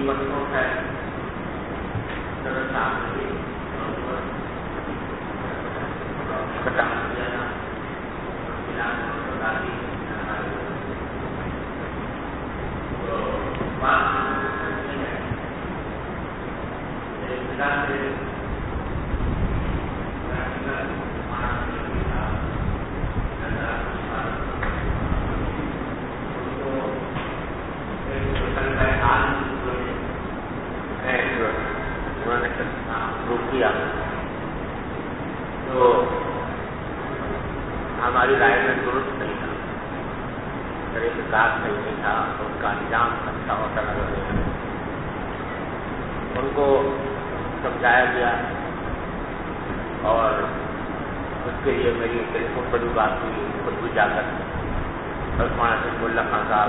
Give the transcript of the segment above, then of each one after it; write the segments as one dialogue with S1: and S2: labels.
S1: مصروف ہے صدر صاحب کی تو ہماری رائے میں درست نہیں تھا، طریقہ صحیح نہیں تھا، ان کا انجام اچھا ہوتا نظر نہیں آیا۔ ان کو سمجھایا گیا اور اس کے لیے میری ٹیلیفون پر بھی بات ہوئی، خود بھی جا کر مولانا سید اللہ خان صاحب،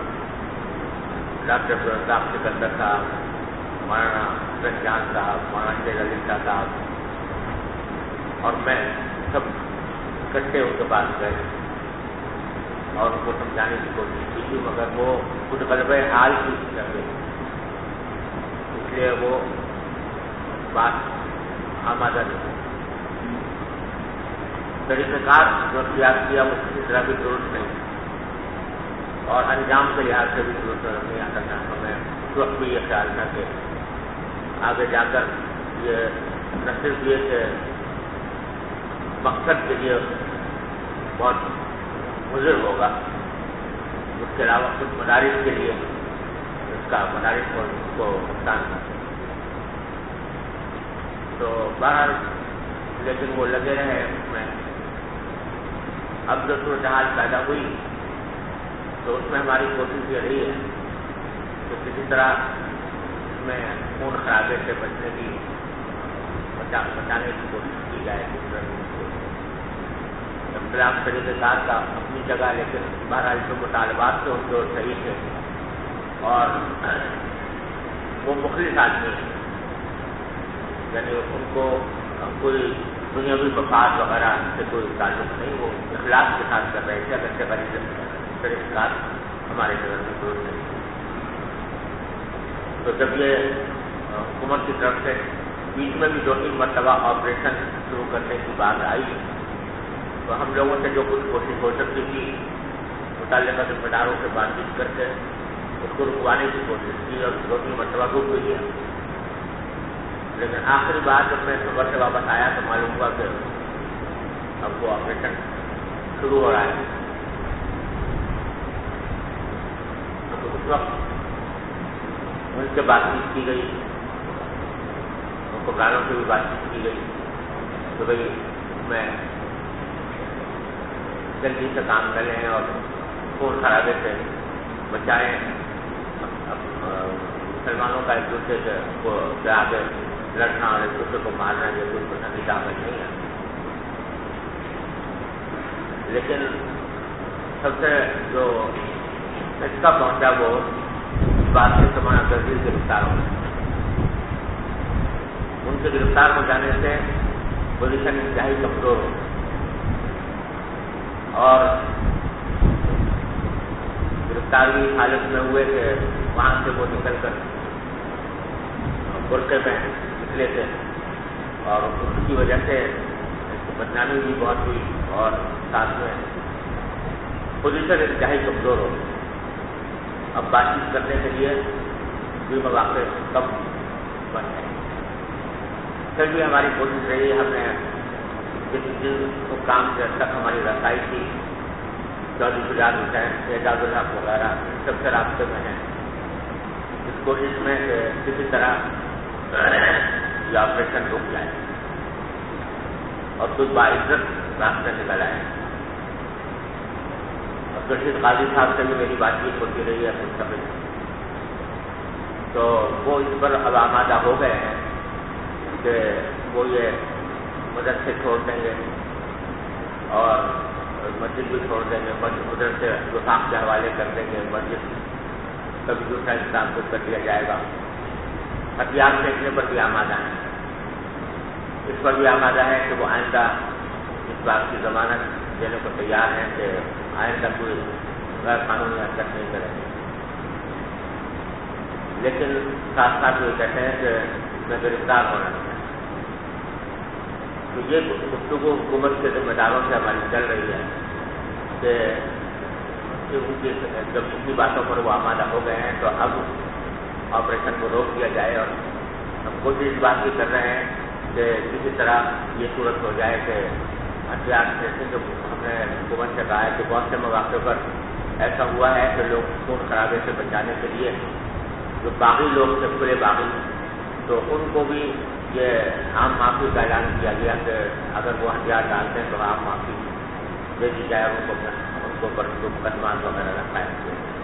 S1: ڈاکٹر عبدالرزاق سکندر صاحب، مولانا حسن جان صاحب، مولانا شیر علی شاہ صاحب اور میں سب اکٹھے ان کے پاس گئے اور ان کو سمجھانے کی کوشش کی تھی، مگر وہ خود غلبہ حال کی کر گئی، اس لیے وہ بات آمادہ نہیں۔ طریقہ کار جو اختیار کیا وہ کسی طرح بھی درست نہیں اور انجام کے لحاظ سے بھی درست نہیں آتا تھا۔ ہمیں اس وقت بھی یہ خیال تھا کہ آگے جا کر یہ نہ صرف یہ کہ مقصد کے لیے بہت مضر ہوگا، اس کے علاوہ کچھ مدارس کے لیے اس کا مدارس کو نقصان تھا۔ تو بہرحال لیکن وہ لگے رہے اس میں۔ اب جو صورتحال پیدا ہوئی تو اس میں ہماری کوشش یہ رہی ہے کہ کسی طرح اس میں خون خرابے سے بچنے کی بچانے کی کوشش کی جائے۔ اختلاف طریقہ کار کا اپنی جگہ، لیکن بہرحال جو مطالبات تھے ان کو صحیح تھے اور وہ مخلص آدمی ہیں، یعنی ان کو کوئی دنیاوی مفاد وغیرہ سے کوئی تعلق نہیں، وہ اخلاص کے ساتھ کر رہے تھے، اگرچہ غریب طریقہ کار ہمارے نظر میں درست نہیں۔ تو جب یہ حکومت کی طرف سے بیچ میں بھی 2-3 مرتبہ آپریشن شروع کرنے کی بات آئی تو ہم لوگوں سے جو کچھ کوشش ہو سکتی تھی متعلقہ ذمہ داروں سے بات چیت کر کے اس کو رکوانے کی کوشش کی اور 2-3 مرتبہ رک بھی گیا، لیکن آخری بار جب میں سفر سے واپس آیا تو معلوم ہوا کہ اب وہ آپریشن شروع ہو رہا ہے۔ تو اس وقت ان سے بات چیت کی گئی، حکمرانوں سے بھی بات چیت کی گئی کہ بھائی میں جلدی سے کام کریں اور خون خرابے سے بچائیں، مسلمانوں کا ایک دوسرے کو آگے لڑنا اور ایک دوسرے کو مارنا یہ کوئی پسندیدہ عمل نہیں ہے۔ لیکن سب سے جو کا پہنچا وہ اس بات سے سمانا تجدید گرفتار ہو گئے۔ ان کے گرفتار ہو جانے سے پوزیشن انتہائی کمزور ہو اور گرفتاری حالت میں ہوئے کہ وہاں سے وہ نکل کر برقعے میں نکلے تھے اور اس کی وجہ سے بدنامی بھی بہت ہوئی اور ساتھ میں پوزیشن انتہائی کمزور ہو۔ اب بات چیت کرنے کے لیے بھی مواقع کم بن گئے۔ پھر بھی ہماری کوشش رہی، ہم نے جن کام سے تک ہماری رسائی تھی، چودھری شجاعت حسین، اعجاز الحق وغیرہ سب سے رابطے میں ہیں، اس کوشش میں کہ کسی طرح یہ آپریشن رک جائے اور کچھ باعزت راستے نکل آئے۔ عبدالرشید قاضی صاحب سے بھی میری بات چیت ہوتی رہی ہے مستقل، تو وہ اس پر اب آمادہ ہو گئے ہیں کہ وہ یہ مدرسے چھوڑ دیں گے اور مسجد بھی چھوڑ دیں گے، ادھر سے وفاق کے حوالے کر دیں گے، مسجد کبھی دوسرا انتظام کچھ کر دیا جائے گا۔ ہتھیار پھینکنے پر بھی آمادہ ہے، اس پر بھی آمادہ ہے کہ وہ آئندہ اس بات کی ضمانت دینے کو تیار ہیں کہ آئندہ کوئی غیر قانونی حرکت نہیں کریں گے۔ لیکن ساتھ ساتھ وہ کہتے ہیں کہ میں گرفتار ہونا چاہتا ہوں. تو یہ گفتگو حکومت کے ذمہ داروں سے ہماری چل رہی ہے کہ ان کی جب اتنی باتوں پر وہ آمادہ ہو گئے ہیں تو اب آپریشن کو روک دیا جائے. اور ہم کوشش اس بات کی کر رہے ہیں کہ کسی طرح یہ صورت ہو جائے کہ ہتھیار جیسے جو ہم نے حکومت سے کہا ہے کہ بہت سے مواقع پر ایسا ہوا ہے کہ لوگ خون خرابے سے بچانے کے لیے جو باغی لوگ تھے کھلے باغی تو ان کو بھی یہ عام معافی کا اعلان کیا گیا کہ اگر وہ ہتھیار ڈالتے ہیں تو عام معافی دے دی جائے. ان کو مقدمات وغیرہ رکھا ہے.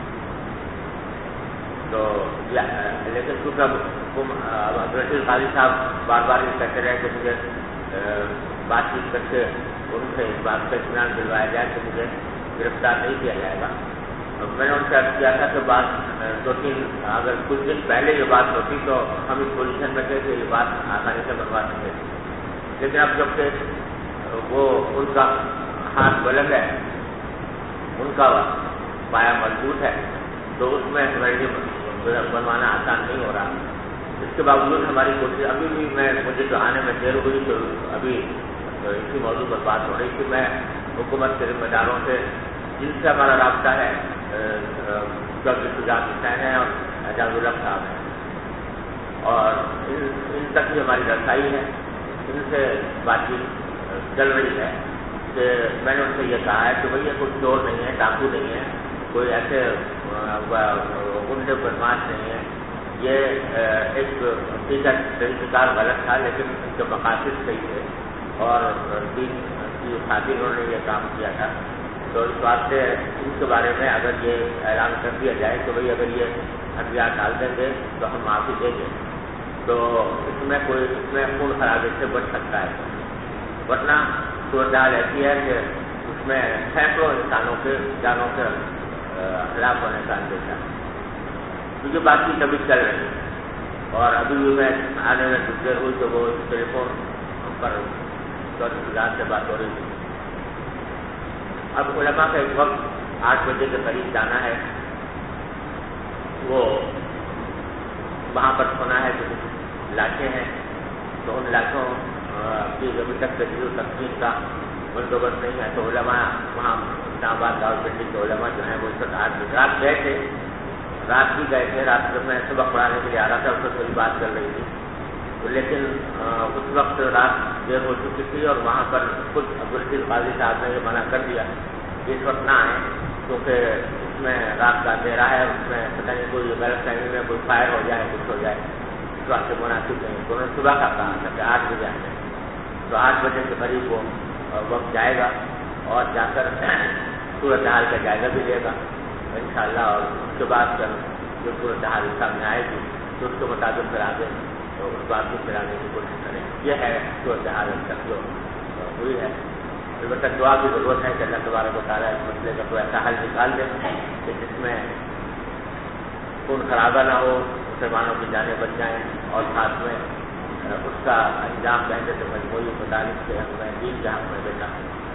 S1: تو لیکن چونکہ عبدالرشید قاضی صاحب بار بار یہ کہتے رہے کہ مجھے بات چیت کر کے ان سے اس بات کا اطمینان دلوایا جائے کہ مجھے گرفتار نہیں کیا جائے گا. میں نے ان سے عرض کیا تھا کہ بات اگر کچھ دن پہلے یہ بات ہوتی تو ہم اس پوزیشن میں تھے کہ یہ بات آسانی سے بنوا سکتے تھے. لیکن اب جب کہ وہ ان کا ہاتھ بلند ہے, ان کا پایا مضبوط ہے, تو اس میں ہمارے بنوانا آسان نہیں ہو رہا. اس کے باوجود ہماری کوشش ابھی بھی مجھے جو آنے میں دیر ہوئی تو ابھی اسی موضوع پر بات ہو رہی تھی. میں حکومت کے ذمہ داروں سے جن سے ہمارا رابطہ ہے ڈاکٹر شجاعت حسین ہیں اور اعجاز الحق صاحب ہیں, اور ان تک بھی ہماری رسائی ہے, ان سے بات چیت چل رہی ہے کہ میں نے ان سے یہ کہا ہے کہ بھائی یہ کوئی چور نہیں ہے, ڈاکو نہیں ہے, کوئی ایسے گنڈے بدماش نہیں ہے. یہ ایک طریقہ غلط تھا لیکن ان کے مقاصد صحیح تھے اور دین کی خاطر انہوں نے یہ کام کیا تھا. تو اس واسطے ان کے بارے میں اگر یہ اعلان کر دیا جائے کہ بھائی اگر یہ ہتھیار ڈال دیں گے تو ہم معافی دیں گے تو اس میں خون خرابے سے بچ سکتا ہے. ورنہ صورتحال ایسی ہے کہ اس میں سینکڑوں انسانوں کے جانوں کے ہلاک ہونے کا اندیشہ ہے. تو یہ بات چیت ابھی چل رہی ہے اور ابھی بھی میں آنے میں کچھ دیر ہوئی تو وہ ٹیلی فون پر سے بات ہو رہی تھی. اب علماء کا ایک وقت 8 بجے کے قریب جانا ہے, وہ وہاں پر سنا ہے کہ کچھ لاٹھیں ہیں تو ان لاٹھوں کی ابھی تک تجزیہ و تقسیم کا بندوبست نہیں ہے. تو علماء وہاں اسلام آباد راولپنڈی کے علماء جو ہیں وہ اس وقت 8 بجے رات گئے تھے, رات بھی گئے تھے. رات جب میں سبق پڑھانے کے لیے آ رہا تھا اس وقت تھوڑی بات چل رہی تھی, لیکن اس وقت رات دیر ہو چکی تھی اور وہاں پر خود عبدالرشید قاضی صاحب نے یہ منع کر دیا کہ اس وقت نہ آئیں کیونکہ اس میں رات کا اندھیرا ہے, اس میں پتہ نہیں کوئی غلط فہمی میں کوئی فائر ہو جائے کچھ ہو جائے, اس واسطے مناسب نہیں. تو انہوں نے صبح کا کہا تھا کہ 8 بجے آئیں. تو 8 بجے کے قریب وہ وقت جائے گا اور جا کر صورتحال کا جائزہ بھی لے گا انشاءاللہ, اور اس کے بعد جو صورتحال سامنے آئے گی تو اس کے مطابق پھر آگے تو اس بات کو پھیلانے کی کوشش کریں. یہ ہے صورتحال اب تک جو ہوئی ہے. البتہ دعا کی ضرورت ہے کہ اللہ تبارک و تعالیٰ اس مسئلے کا کوئی ایسا حل نکال دے کہ جس میں خون خرابہ نہ ہو, مسلمانوں کی جانیں بچ جائیں اور ساتھ میں اس کا انجام دینے سے مجموعی مطالب کے حق میں دین کے حق میں بیٹا.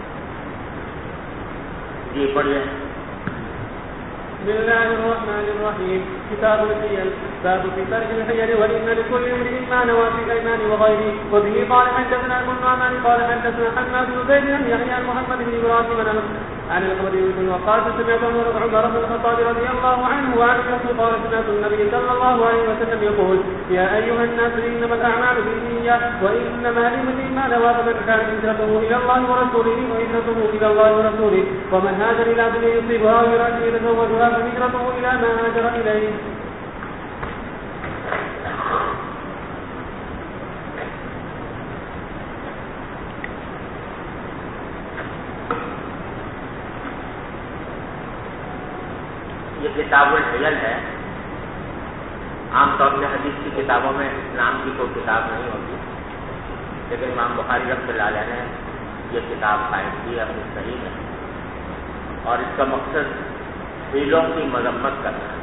S1: جی پڑھیے.
S2: بسم الله الرحمن الرحيم. كتاب الحيل. باب في ترك الحيل وإن لكل امرئ ما نوى في الأيمان وغيره. وبه قال حدثنا ابن النعمان قال حدثنا حماد بن زيد بن يحيى محمد بن إبراهيم عن الخضر بن وقاص سمعت عمر بن الخطاب رضي الله عنه وعن الرسول قال سمعت النبي صلى الله عليه وسلم يقول يا أيها الناس إنما الأعمال بالنيات وإنما لامرئ ما نوى فمن كانت هجرته إلى الله ورسوله وهجرته إلى الله ورسوله ومن هاجر إلى دنيا يصيبها ويراد يتزوجها فهجرته إلى ما هاجر إليه.
S1: یہ کتاب الحیل ہے. عام طور سے حدیث کی کتابوں میں نام کی کوئی کتاب نہیں ہوتی, لیکن امام بخاری رحمۃ اللہ علیہ نے یہ کتاب قائم کی اپنی صحیح ہے, اور اس کا مقصد ہیلوں کی مذمت کرنا ہے.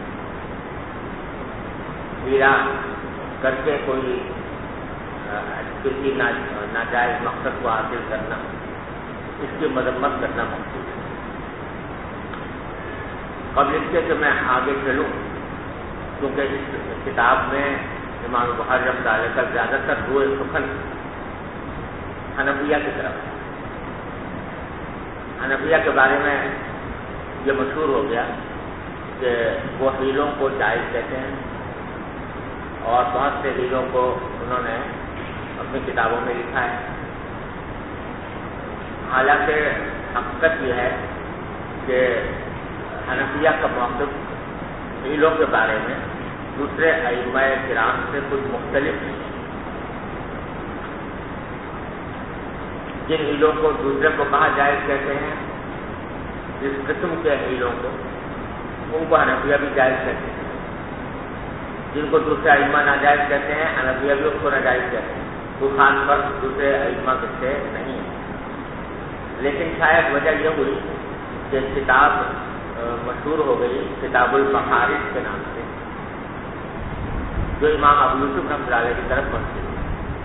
S1: ہیرا کر کے کوئی کسی ناجائز مقصد کو حاصل کرنا, اس کی مذمت کرنا مقصود ہے. قبل اس کے کہ میں آگے چلوں کیونکہ اس کتاب میں امام بخاری رحمۃ اللہ علیہ کا زیادہ تر روئے سخن حنفیہ کی طرف ہے۔ حنفیہ کے بارے میں یہ مشہور ہو گیا کہ وہ حیلوں کو جائز کہتے ہیں، اور بہت سے حیلوں کو انہوں نے اپنی کتابوں میں لکھا ہے۔ حالانکہ حقیقت یہ ہے کہ حنفیہ کا موقف حیلوں کے بارے میں دوسرے ائمہ کرام سے کچھ مختلف ہے۔ جن حیلوں کو دوسرے کو کہاں جائز کہتے ہیں، جس قسم کے حیلوں کو، ان کو حنفیہ بھی جائز کہتے ہیں۔ جن کو دوسرے ائمہ ناجائز کہتے ہیں، حنفیہ بھی ان کو ناجائز کہتے ہیں۔ تو خاص فرق دوسرے ائمہ سے نہیں ہے، لیکن شاید وجہ یہ ہوئی کہ کتاب مشہور ہو گئی کتاب المخارج کے نام سے، جو امام ابو یوسف رحمۃ اللہ علیہ کی طرف منسوب ہے،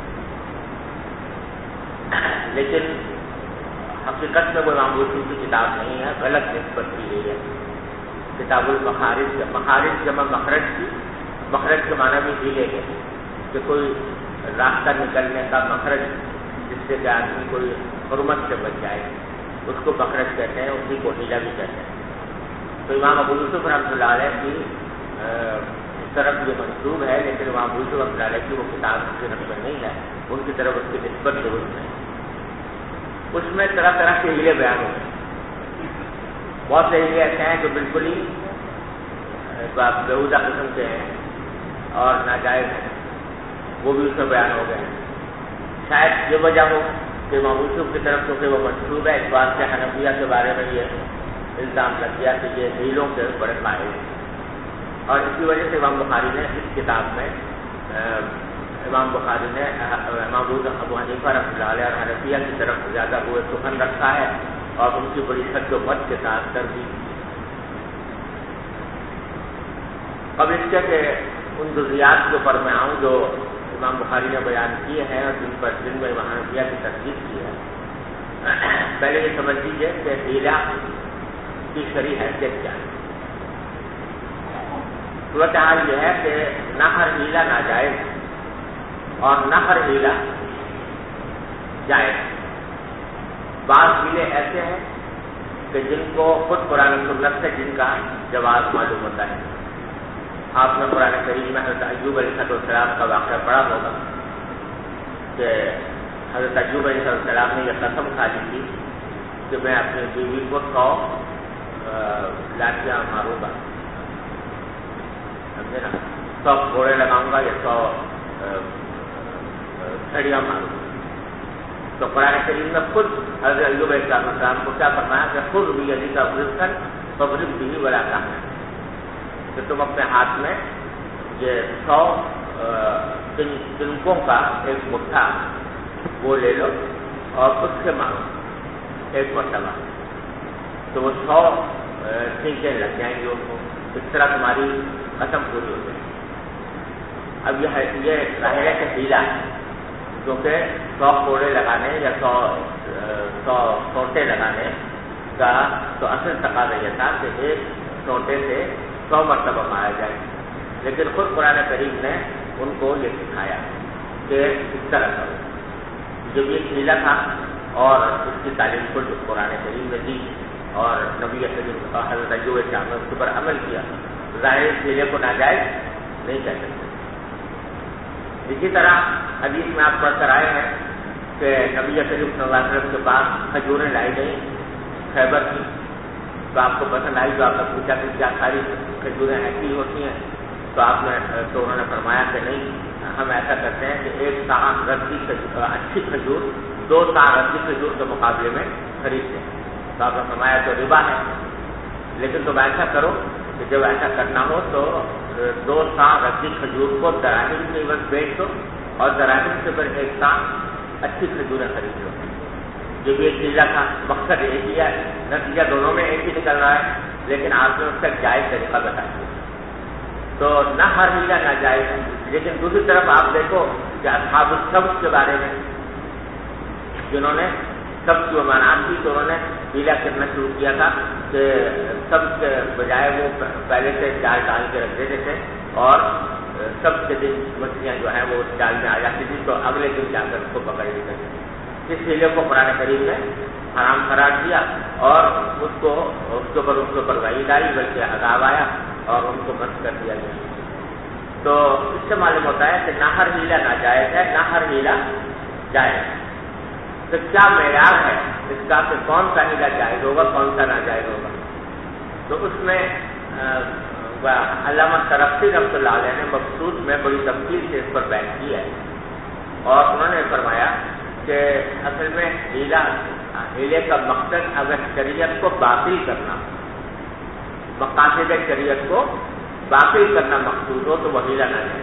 S1: لیکن حقیقت میں وہ امام یوسف کی کتاب نہیں ہے، غلط نسبت کی گئی ہے۔ کتاب المخارج، مخارج جمع مخرج کی، مخرج کے معنی بھی ہیلے گئے کہ کوئی راستہ نکلنے کا مخرج، جس سے کہ آدمی کوئی حرمت سے بچ جائے، اس کو مخرج کہتے ہیں، اسی کو ہیلا بھی کہتے ہیں۔ تو امام ابو یوسف رحمۃ اللہ علیہ کی اس طرف یہ منسوب ہے، لیکن امام ابو یوسف رحمۃ اللہ علیہ کی وہ کتاب کی نسبت نہیں ہے، ان کی طرف اس کی نسبت درست نہیں۔ اس میں طرح طرح کے ہیلے بیان ہوتے ہیں۔ بہت سے ہیلے ایسے ہیں جو بالکل ہی بیہودہ قسم کے ہیں اور ناجائز ہیں، وہ بھی اس میں بیان ہو گئے ہیں۔ شاید یہ وجہ ہو کہ امام یوسف کی طرف چونکہ وہ منسوب ہے، اس بات سے حنفیہ کے بارے میں یہ الزام لگ گیا کہ یہ ہیلوں کے بڑے ماہر ہیں، اور اسی وجہ سے امام بخاری نے اس کتاب میں امام بخاری نے امام ابو حنیفہ رحمۃ اللہ علیہ اور حنفیہ کی طرف زیادہ ہوئے سخن رکھا ہے، اور ان کی بڑی شد و مت کے ساتھ ترجیح دی۔ اب اس کے کہ ان جزیات کے اوپر میں آؤں جو امام بخاری نے بیان کیے ہیں اور جن میں امام حنفیہ کی ترجیح کی ہے۔ پہلے یہ سمجھ لیجیے کہ ہیلا کی شرعی حیثیت کیا ہے۔ صورتحال یہ ہے کہ نہ ہر ہیلا ناجائز اور نہ ہر ہیلا جائز۔ بعض ہیلے ایسے ہیں کہ جن کو خود قرآن و سنت سے جن کا جواز معلوم ہوتا ہے۔ آپ نے قرآن کریم میں حضرت ایوب علیہ السلام کا واقعہ پڑھا ہوگا کہ حضرت ایوب علیہ السلام نے یہ قسم کھا لی تھی کہ میں اپنی بیوی کو 100 لاٹیاں ماروں گا، سمجھے نا، 100 گھوڑے لگاؤں گا یا 100 چھڑیاں ماروں گا۔ تو قرآن کریم میں خود حضرت ایوب علیہ السلام کو کیا فرمایا کہ خود بھی علی کا رزقاً فضرب بھی بلا کام ہے کہ تم اپنے ہاتھ میں یہ 100 تنکوں کا ایک مٹھا وہ لے لو اور اس سے مارو ایک مرتبہ، تو وہ 100 تنکیں لگ جائیں گے ان کو، اس طرح تمہاری قسم پوری ہو جائے گی۔ اب یہ ظاہر ہے کہ ہیلا ہے، کیونکہ 100 کوڑے لگانے یا 100 سوٹے لگانے کا تو اصل تقاضا یہ تھا کہ ایک سوٹے سے 100 مرتبہ مارا جائے، لیکن خود قرآن کریم نے ان کو یہ سکھایا کہ اس طرح کرو۔ جب یہ ہیلا تھا اور اس کی تعلیم خود قرآن کریم نے دی اور نبی کریم حضرت ایوب علیہ السلام نے اس پر عمل کیا، ظاہر ہیلے کو ناجائز نہیں کہہ سکتے۔ اسی طرح حدیث میں آپ پڑھ کر آئے ہیں کہ نبی کریم صلی اللہ علیہ وسلم کے پاس کھجوریں لائی گئیں خیبر کی، تو آپ کو پسند آئی، تو آپ نے پوچھا کہ کیا ساری کھجوریں ایسی ہوتی ہیں؟ تو انہوں نے فرمایا کہ نہیں، ہم ایسا کرتے ہیں کہ 1 سا رسی اچھی کھجور 2 سا رسی کھجور کے مقابلے میں خریدتے ہیں۔ تو آپ نے فرمایا تو ربا ہے، لیکن تم ایسا کرو کہ جب ایسا کرنا ہو تو 2 سا رسی کھجور کو دراہم کے عوض بیچ دو اور دراہم سے پھر 1 سا اچھی کھجوریں خرید لو۔ جب یہ چیزہ تھا، مقصد ایک ہی ہے، نتیجہ دونوں میں ایک ہی نکل رہا ہے، لیکن آپ نے اس کا جائز طریقہ بتا دیا۔ تو نہ ہر ہیلا ناجائز ہے، لیکن دوسری طرف آپ دیکھو کہ اصحاب السبت کے بارے میں جنہوں نے سبت کی ممانعت کی، تو انہوں نے ہیلا کرنا شروع کیا تھا کہ سبت کے بجائے وہ پہلے سے جال ڈال کے رکھ دیتے تھے اور سب کے دن مچھلیاں جو ہیں وہ جال میں آ جاتی تھی تو اگلے دن جا کر اس کو پکڑ لیتے تھے. اس ہیلے کو قرآن کریم نے حرام قرار دیا اور اس کے اوپر وعید آئی, بلکہ عذاب آیا اور ان کو بند کر دیا گیا. تو اس سے معلوم ہوتا ہے کہ نہ ہر ہیلا ناجائز ہے, نہ ہر ہیلا جائز. تو کیا معیار ہے اس کا کہ کون سا ہیلا جائز ہوگا, کون سا ناجائز ہوگا؟ تو اس میں علامہ سرخسی رحمۃ اللہ علیہ نے مقصود میں بڑی تفصیل سے اس پر بحث کی ہے, اور انہوں نے فرمایا کہ اصل میں ہیلے کا مقصد اگر شریعت کو باطل کرنا, مقاصد شریعت کو باطل کرنا مقصود ہو تو وہ ہیلا نہ جائے.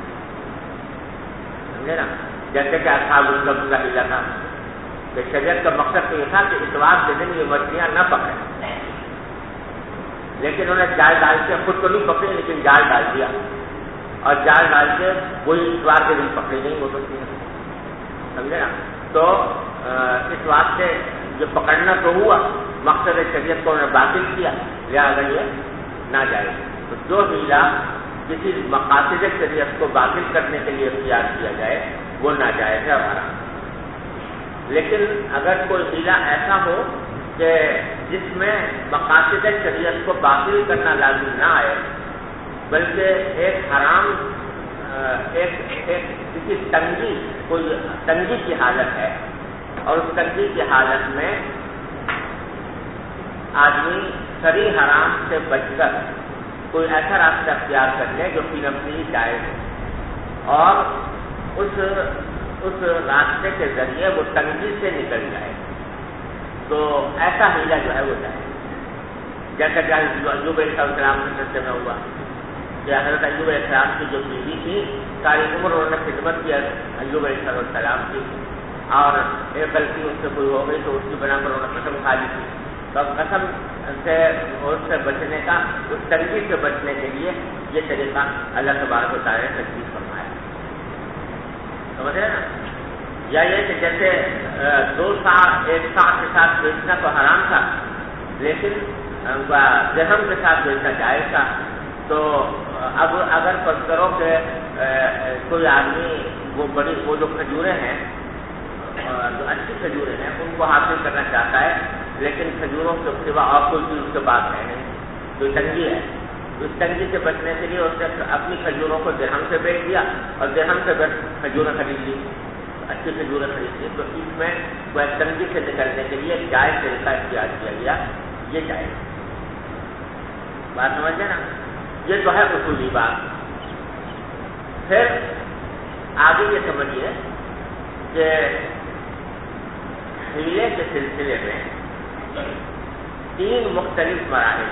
S1: سمجھے نا؟ جیسے کہ اصحاب الکہف کا ہیلا تھا کہ شریعت کا مقصد تو یہ تھا کہ اتوار کے دن یہ مچھلیاں نہ پکڑیں, لیکن انہوں نے جال ڈال کے, خود تو نہیں پکڑی لیکن جال ڈال دیا, اور جال ڈال کے وہی اتوار کے دن پکڑی نہیں ہو سکتی. سمجھے نا؟ تو اس واسطے جو پکڑنا تو ہوا, مقصد شریعت کو انہوں نے باطل کیا, لہٰذا یہ نہ جائے. تو جو ہیلا کسی مقاصد شریعت کو باطل کرنے کے لیے اختیار کیا جائے وہ ناجائز ہے ہمارا. لیکن اگر کوئی ہیلا ایسا ہو کہ جس میں مقاصد شریعت کو باطل کرنا لازم نہ آئے, بلکہ ایک حرام کسی کوئی تنگی کی حالت ہے, اور اس تنگی کی حالت میں آدمی سری حرام سے بچ کر کوئی ایسا راستہ اختیار کر لے جو فی نفسی جائز ہو, اور اس راستے کے ذریعے وہ تنگی سے نکل جائے, تو ایسا ہیلا جو ہے وہ جائے. جیسا کہ ایوب علیہ السلام کے سلسلے میں ہوا کہ حضرت ایوب علیہ السلام کی جو بیوی تھی ساری عمر انہوں نے خدمت کی ایوب علیہ السلام کی, اور ایک غلطی اس سے کوئی ہو گئی تو اس کی بنا پر انہوں نے قسم کھا لی تھی. تو قسم سے اس سے بچنے کا, اس تنگی سے بچنے کے لیے یہ طریقہ اللہ تبارک و تعالیٰ نے تجویز فرمایا. سمجھ رہے نا؟ یا یہ کہ جیسے 2 ساعت ایک ساعت کے ساتھ بیچنا تو حرام تھا, لیکن درہم کے ساتھ بیچنا جائز تھا. تو اب اگر فرض کرو کہ کوئی آدمی وہ جو کھجوریں ہیں, جو اچھی کھجوریں ہیں, ان کو حاصل کرنا چاہتا ہے, لیکن کھجوروں کے سوا اور کوئی چیز اس کے پاس ہے نہیں, جو تنگی ہے, اس تنگی سے بچنے کے لیے اس نے اپنی کھجوروں کو درہم سے بیچ دیا اور درہم سے کھجوریں خرید لی, اچھی کھجوریں خرید لی. تو اس میں وہ تنگی سے نکلنے کے لیے جائز طریقہ اختیار کیا گیا, یہ جائز. بات سمجھے نا؟ یہ تو ہے اصولی بات. پھر آگے یہ سمجھیے کہ ہیلے کے سلسلے میں 3 مختلف مراحل.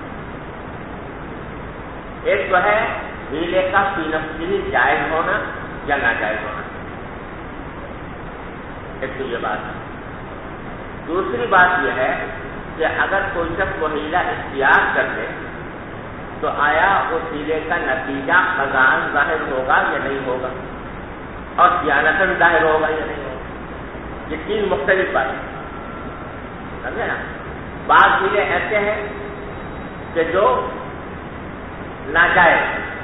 S1: ایک تو ہے ہیلے کا فی نفسہ جائز ہونا یا ناجائز ہونا, ایک تو یہ بات ہے. دوسری بات یہ ہے کہ اگر کوئی شخص وہ ہیلا اختیار کر لے تو آیا اس ہیلے کا نتیجہ خزان ظاہر ہوگا یا نہیں ہوگا, اور دیانتاً ظاہر ہوگا یا نہیں ہوگا. یہ 3 مختلف باتیں. سمجھے نا؟ بعض ہیلے ایسے ہیں کہ جو ناجائز,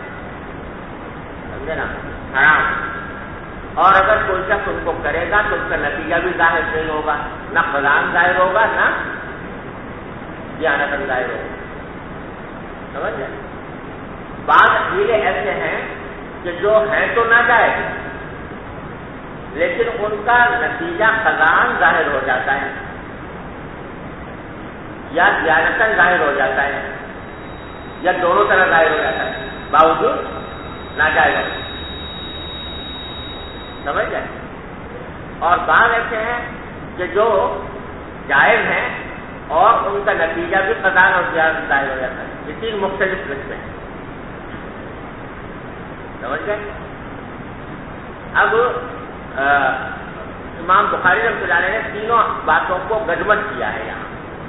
S1: سمجھے نا, حرام, اور اگر کوئی شخص ان کو کرے گا تو اس کا نتیجہ بھی ظاہر نہیں ہوگا, نہ خزان ظاہر ہوگا نہ دیانتاً ظاہر ہوگا. سمجھ جائے؟ بعض ہیلے ایسے ہیں کہ جو ہیں تو ناجائز لیکن ان کا نتیجہ خزان ظاہر ہو جاتا ہے یا دیانتاً ظاہر ہو جاتا ہے یا دونوں طرح ظاہر ہو جاتا ہے باوجود ناجائز ہے. سمجھ جائے؟ اور بعض ایسے ہیں کہ جو جائز ہیں اور ان کا نتیجہ بھی خزان اور دیانت ظاہر ہو جاتا ہے. یہ 3 مختلف قسمیں ہیں. سمجھ گئے؟ اب امام بخاری رحمۃ اللہ علیہ نے تینوں باتوں کو گڈمٹ کیا ہے یہاں.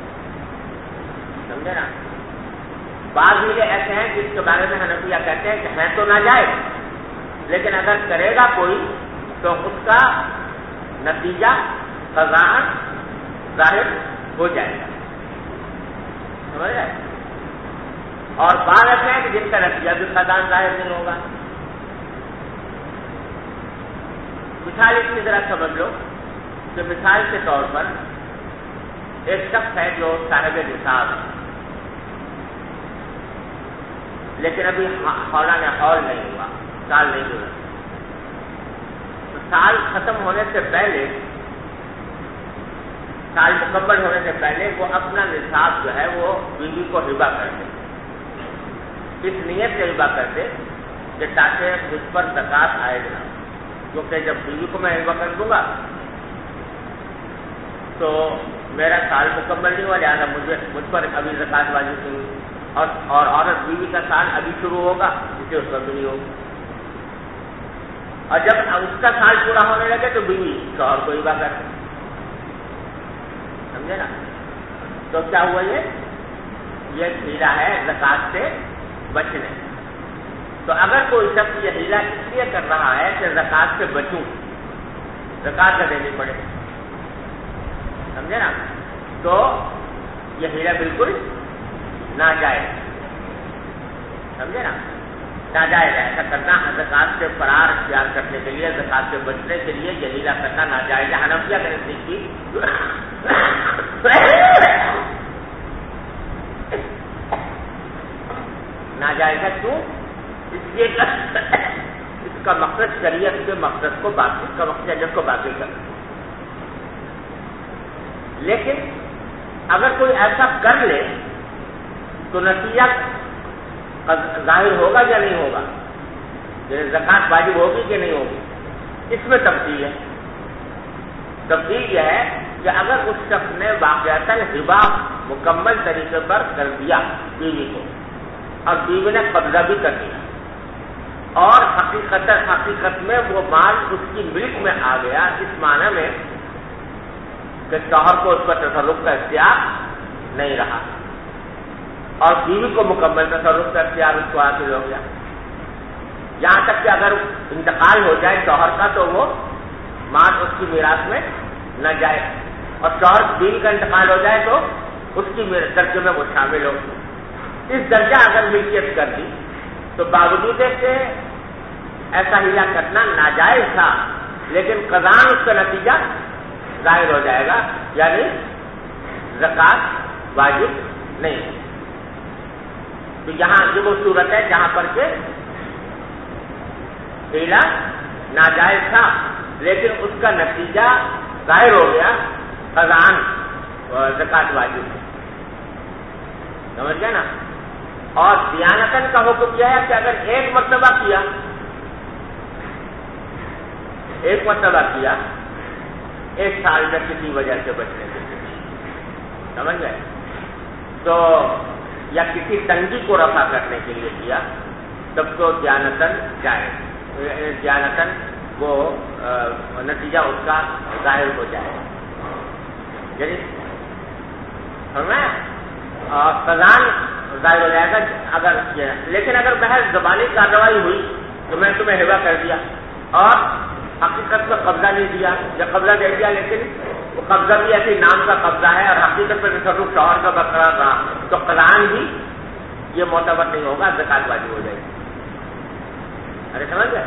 S1: سمجھے نا؟ بعض ہیلے ایسے ہیں جس کے بارے میں حنفیہ کہتے ہیں کہ ہیں تو ناجائز لیکن اگر کرے گا کوئی تو اس کا نتیجہ خزان ظاہر ہو جائے گا. سمجھ رہے؟ اور بعض ایسے ہیں کہ جن کا نتیجہ بھی خزان ظاہر نہیں ہوگا. مثال اس کی ذرا سمجھ لو کہ مثال کے طور پر ایک شخص ہے جو صاحب نصاب ہے، لیکن ابھی حولانہ حول نہیں ہوا، سال نہیں گزرا. تو سال ختم ہونے سے پہلے، سال مکمل ہونے سے پہلے وہ اپنا نصاب جو ہے وہ بیوی کو ہبہ کر دے. اس نیت سے ہبہ کر دے کہ تاکہ مجھ پر زکوٰۃ آئے نہ، کیونکہ جب بیوی کو میں ہبہ کر دوں گا تو میرا سال مکمل نہیں ہوا، لہٰذا مجھ پر ابھی زکوٰۃ واجب نہیں ہوئی، اور عورت بیوی کا سال ابھی شروع ہوگا جسے اس پر بھی نہیں ہوگی. اور جب اس کا سال پورا ہونے لگے تو بیوی شوہر کو ہبہ کر دے. سمجھے نا؟ تو کیا ہوا؟ یہ ہیلا ہے زکوٰۃ سے بچنے. تو اگر کوئی شخص یہ ہیلا اس لیے کر رہا ہے کہ زکوٰۃ سے بچوں، زکوٰۃ نہ دینی پڑے، سمجھے نا، تو یہ ہیلا بالکل ناجائز، سمجھے نا، ناجائز ہے. ایسا کرنا زکوٰۃ سے فرار اختیار کرنے کے لیے، زکوٰۃ سے بچنے کے لیے یہ ہیلا کرنا ناجائز ہے. حنفیہ کے نزدیک ناجائز ہے. کیوں؟ اس لیے اس کا مقصد شریعت کے مقصد کو باقی، اس کا مقصد شریعت کو باقی کرنا. لیکن اگر کوئی ایسا کر لے تو نتیجہ ظاہر ہوگا یا نہیں ہوگا، یعنی زکوٰۃ واجب ہوگی کہ نہیں ہوگی، اس میں تبدیل ہے. تبدیل یہ ہے کہ اگر اس شخص نے واقعتاً ہبہ مکمل طریقے پر کر دیا بیوی کو، اور بیوی نے قبضہ بھی کر دیا، اور حقیقت میں وہ مال اس کی ملک میں آ گیا، اس معنی میں کہ شوہر کو اس پر تصرف کا اختیار نہیں رہا، اور بیوی کو مکمل تصرف کا اختیار اس کو حاصل ہو گیا. یہاں تک کہ اگر انتقال ہو جائے شوہر کا تو وہ مال اس کی میراث میں نہ جائے، اور شوہر بیوی کا انتقال ہو جائے تو اس کی درجے میں وہ شامل ہو. اس درجہ اگر ملکیت کر دی تو باوجود کہ ایسا ہیلا کرنا ناجائز تھا، لیکن قضاء اس کا نتیجہ ظاہر ہو جائے گا، یعنی زکوٰۃ واجب نہیں. تو یہاں یہ وہ صورت ہے جہاں پر کہ ہیلا ناجائز تھا لیکن اس کا نتیجہ ظاہر ہو گیا، قضاء زکوٰۃ واجب ہے. سمجھ گئے نا؟ اور دیانتاً کا حکم یہ ہے کہ اگر ایک مرتبہ کیا ایک سال میں کسی وجہ سے بچنے کے لیے، سمجھ گئے، تو یا کسی تنگی کو رفع کرنے کے لیے کیا، تب تو دیانتاً جائے، دیانتاً وہ نتیجہ اس کا ظاہر ہو جائے. یعنی قضاء ظاہر ہو جائے گا اگر یہ. لیکن اگر محض زبانی کارروائی ہوئی تو میں تمہیں ہبہ کر دیا اور حقیقت میں قبضہ نہیں دیا یا قبضہ دے دیا، لیکن وہ قبضہ بھی ایسے نام کا قبضہ ہے اور حقیقت میں تصرف شوہر کا برقرار رہا، تو قضاء بھی یہ معتبر نہیں ہوگا، زکوٰۃ واجب ہو جائے گی. ارے سمجھ گئے؟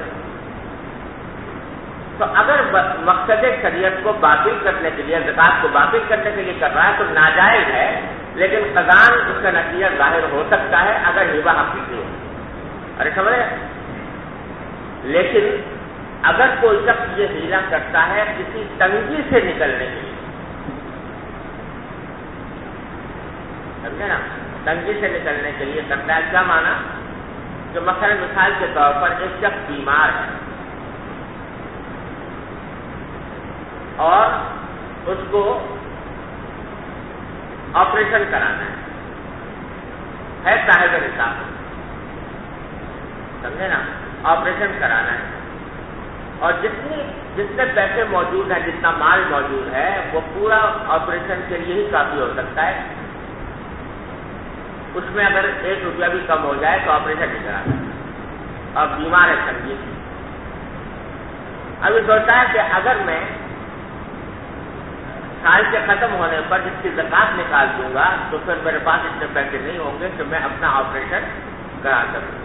S1: تو اگر مقصد شریعت کو باطل کرنے کے لیے، زکوٰۃ کو باطل کرنے کے لیے کر رہا ہے تو ناجائز ہے، لیکن قضاء اس کا نتیجہ ظاہر ہو سکتا ہے اگر ہبہ حقیقی ہو. ارے سمجھ رہے؟ لیکن اگر کوئی شخص یہ ہیلا کرتا ہے کسی تنگی سے نکلنے کے لیے، سمجھے نا، تنگی سے نکلنے کے لیے کرتا ہے، کیا مانا؟ کہ مثال کے طور پر ایک شخص بیمار ہے اور اس کو آپریشن کرانا ہے صاحب نصاب، سمجھے نا، آپریشن کرانا ہے، اور جتنے پیسے موجود ہیں، جتنا مال موجود ہے، وہ پورا آپریشن کے لیے ہی کافی ہو سکتا ہے. اس میں اگر 1 روپیہ بھی کم ہو جائے تو آپریشن نہیں کرانا، اور بیمار ہے سمجھیے. ابھی سوچتا ہے کہ اگر میں سال کے ختم ہونے پر اس کی زکات نکال دوں گا تو پھر میرے پاس اتنے پیسے نہیں ہوں گے کہ میں اپنا آپریشن کرا سکوں.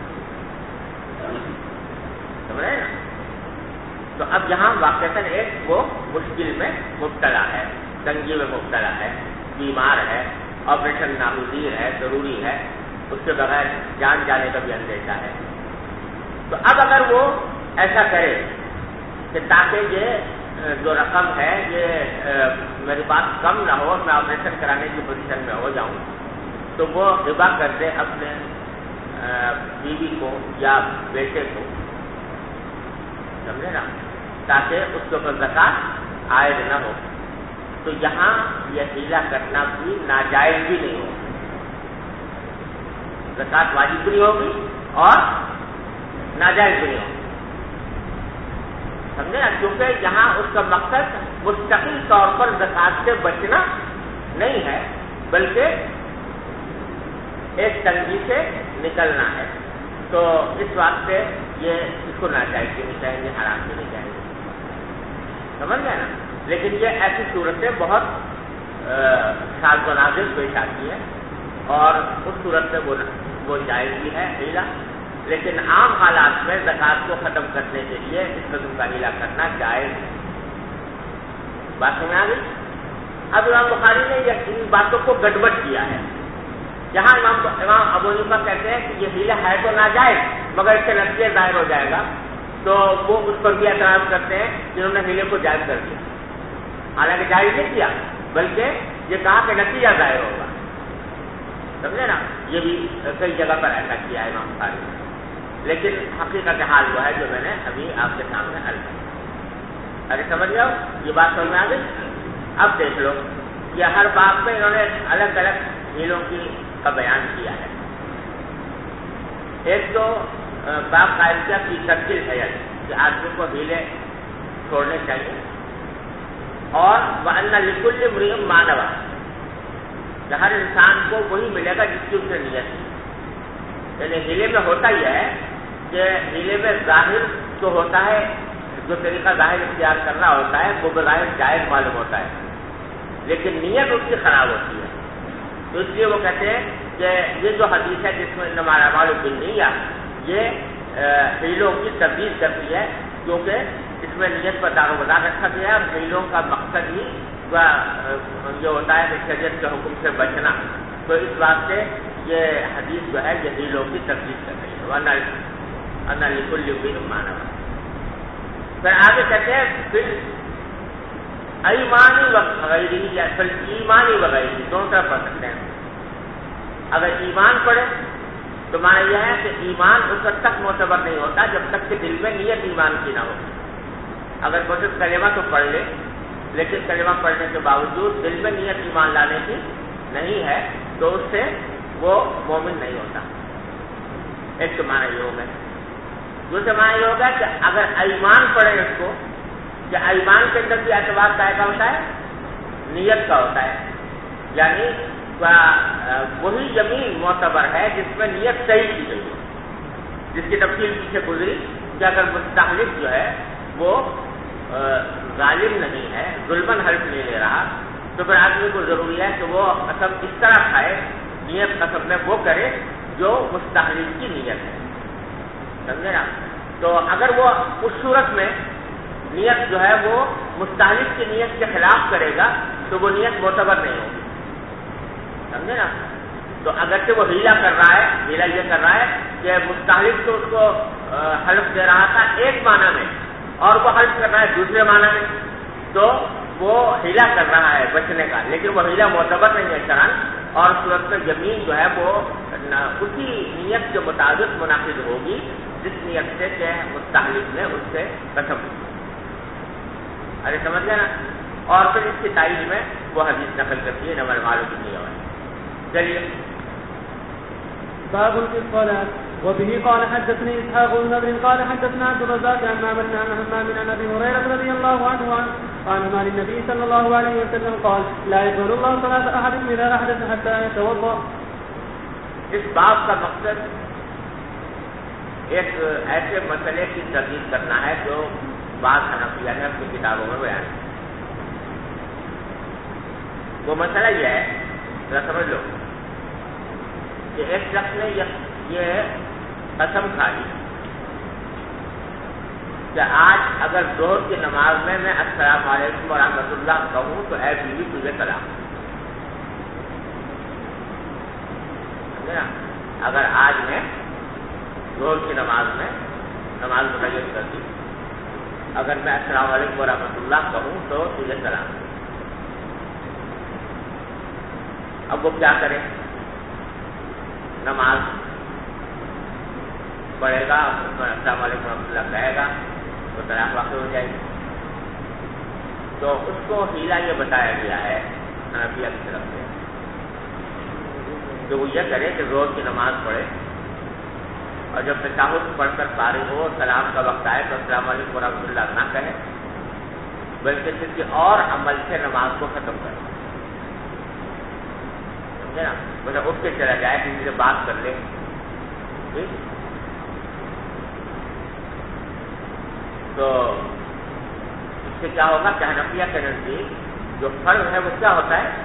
S1: سمجھ رہے نا؟ تو اب یہاں واقعتاً ایک وہ مشکل میں مبتلا ہے، تنگی میں مبتلا ہے، بیمار ہے، آپریشن ناگزیر ہے، ضروری ہے، اس کے بغیر جان جانے کا بھی اندیشہ ہے. تو اب اگر وہ ایسا کرے کہ تاکہ یہ جو رقم ہے یہ میرے پاس کم نہ ہو، میں آپریشن کرانے کی پوزیشن میں ہو جاؤں، تو وہ ہبہ کر دے اپنے بیوی کو یا بیٹے کو، سمجھے نا، تاکہ اس کے اوپر زکات عائد نہ ہو. تو یہاں یہ ہیلا کرنا بھی ناجائز بھی نہیں ہوگا، زکات واجب بھی نہیں ہوگی اور ناجائز بھی نہیں ہوگی. سمجھے نا؟ کیونکہ یہاں اس کا مقصد مستقل طور پر زکات سے بچنا نہیں ہے، بلکہ ایک تنگی سے نکلنا ہے. تو اس واسطے یہ اس کو ناجائز بھی نہیں چاہیے، حرام بھی نہیں چاہیے. سمجھ گئے نا؟ لیکن یہ ایسی صورتیں بہت شاذ و نادر پیش آتی ہے اور اس صورت میں وہ جائز بھی ہے ہیلا. لیکن عام حالات میں زکات کو ختم کرنے کے لیے اس قسم کا ہیلا کرنا جائز ہے. بات سمجھ آ گئی؟ اب امام بخاری نے ان باتوں کو گڑبڑ کیا ہے. یہاں امام ابو حنیفہ کہتے ہیں کہ یہ ہیلا ہے تو ناجائز مگر اس سے نتیجہ ظاہر ہو جائے گا، تو وہ اس پر بھی اعتراض کرتے ہیں جنہوں نے ہیلے کو جائز کر دیا. حالانکہ جائز نہیں کیا بلکہ یہ کہا کہ نتیجہ ظاہر ہوگا. سمجھے نا؟ یہ بھی کئی جگہ پر ایسا کیا ہے امام بخاری نے. لیکن حقیقت حال وہ ہے جو میں نے ابھی آپ کے سامنے حل کیا. ارے سمجھ جاؤ، یہ بات سمجھ میں آ گئی؟ اب دیکھ لو، یہ ہر باب میں انہوں نے الگ الگ ہیلوں کا بیان کیا ہے. ایک تو باب قائم کیا کہ ترکل حیل، کہ آدمی کو ہیلے چھوڑنے چاہیے، اور وَأَنَّ لِكُلِّ امْرِئٍ مَا نَوَىٰ، کہ ہر انسان کو وہی ملے گا جس کی اس نے نیت کی. یعنی ہیلے میں ہوتا یہ ہے کہ ہیلے میں ظاہر تو ہوتا ہے، جو طریقہ ظاہر اختیار کر رہا ہوتا ہے وہ بظاہر جائز معلوم ہوتا ہے، لیکن نیت اس کی خراب ہوتی ہے. تو اس لیے وہ کہتے ہیں کہ یہ جو حدیث ہے جس میں انما الاعمال بالنیات، یہ ہیلوں کی تردید کرتی ہے، کیونکہ اس میں نیت پر دار و مدار رکھا گیا ہے اور ہیلوں کا مقصد ہی یہ ہوتا ہے کہ شریعت کے حکم سے بچنا. تو اس واسطے یہ حدیث جو ہے یہ ہیلوں کی تردید کر رہی ہے. وَأَنَّ لِكُلِّ امْرِئٍ مَا نَوَىٰ. پھر آگے کہتے ہیں پھر ایمانی وغیرہ یا پھر ایمانی وغیرہ دونوں طرف پڑھ سکتے ہیں. اگر ایمان پڑھے تو معنی یہ ہے کہ ایمان اس وقت تک معتبر نہیں ہوتا جب تک کہ دل میں نیت ایمان کی نہ ہو. اگر کوئی کلمہ تو پڑھ لے لیکن کلمہ پڑھنے کے باوجود دل میں نیت ایمان لانے کی نہیں ہے تو اس سے وہ مومن نہیں ہوتا. ایک تو معنی یہ ہوگا. دوسرا معنی یہ ہوگا کہ اگر ایمان پڑھے اس کو، کہ ایمان کے اندر بھی اعتبار کا ہوتا ہے، نیت کا ہوتا ہے، یعنی وہی یمین معتبر ہے جس میں نیت صحیح کی گئی ہے، جس کی تفصیل پیچھے گزری کہ اگر مستحلف جو ہے وہ ظالم نہیں ہے، ظلماً حلف نہیں لے رہا، تو پھر آدمی کو ضروری ہے کہ وہ قسم اس طرح کھائے، نیت قسم میں وہ کرے جو مستحلف کی نیت ہے. سمجھے نا؟ تو اگر وہ اس صورت میں نیت جو ہے وہ مستحلف کی نیت کے خلاف کرے گا تو وہ نیت معتبر نہیں ہوگی. سمجھے نا؟ تو اگرچہ وہ ہیلا کر رہا ہے، ہیلا یہ کر رہا ہے کہ مستحلف تو اس کو حلف دے رہا تھا ایک معنی میں اور وہ حلف کر رہا ہے دوسرے معنی میں، تو وہ ہیلا کر رہا ہے بچنے کا، لیکن وہ ہیلا معتبر نہیں ہے شرعاً، اور صورت میں زمین جو ہے وہ اسی نیت کے مطابق منعقد ہوگی جس نیت سے کہ مستحلف نے اس سے قسم کی. ارے سمجھ گئے نا؟ اور پھر اس کی تائید میں وہ حدیث نقل کرتی ہے نمبر معلوم نہیں ہوئے. چلیے
S2: باب في الصلاة. وبه قال حدثني إسحاق بن نضر قال حدثنا عبد الرزاق عن معمر عن أبي هريرة رضي الله عنه عن النبي صلى الله عليه وسلم قال لا يقبل الله صلاة أحدكم إذا أحدث حتى يتوضأ.
S1: اس باب کا مقصد ایک ایسے مسئلے کی تردید کرنا ہے جو بعض حنفیہ نے اپنی کتابوں میں بیان. وہ مسئلہ یہ ہے، ذرا سمجھ لو کہ ایک شخص نے یہ قسم کھائی کہ آج اگر ظہر کی نماز میں السلام علیکم ورحمۃ اللہ کہوں تو اے بیوی تجھے طلاق. اگر آج میں ظہر کی نماز میں نماز متعین کر دی، اگر میں السلام علیکم ورحمۃ اللہ کہوں تو تجھے طلاق. اب وہ کیا کرے؟ نماز پڑھے گا، السلام علیکم ورحمۃ اللہ کہے گا تو طلاق واقع ہو جائے گی. تو اس کو حیلہ یہ بتایا گیا ہے حنفیہ کی طرف سے کہ وہ یہ کرے کہ ظہر کی نماز پڑھے اور جب تشہد پڑھ کر فارغ ہو، سلام کا وقت آئے تو السلام علیکم ورحمۃ اللہ نہ کہے، بلکہ کسی اور عمل سے نماز کو ختم کرے. سمجھے نا؟ مطلب اٹھ کے چلا جائے، کسی سے بات کر لے. ٹھیک؟ تو اس سے کیا ہوگا کہ حنفیہ کے نزدیک جو فرض ہے وہ کیا ہوتا ہے؟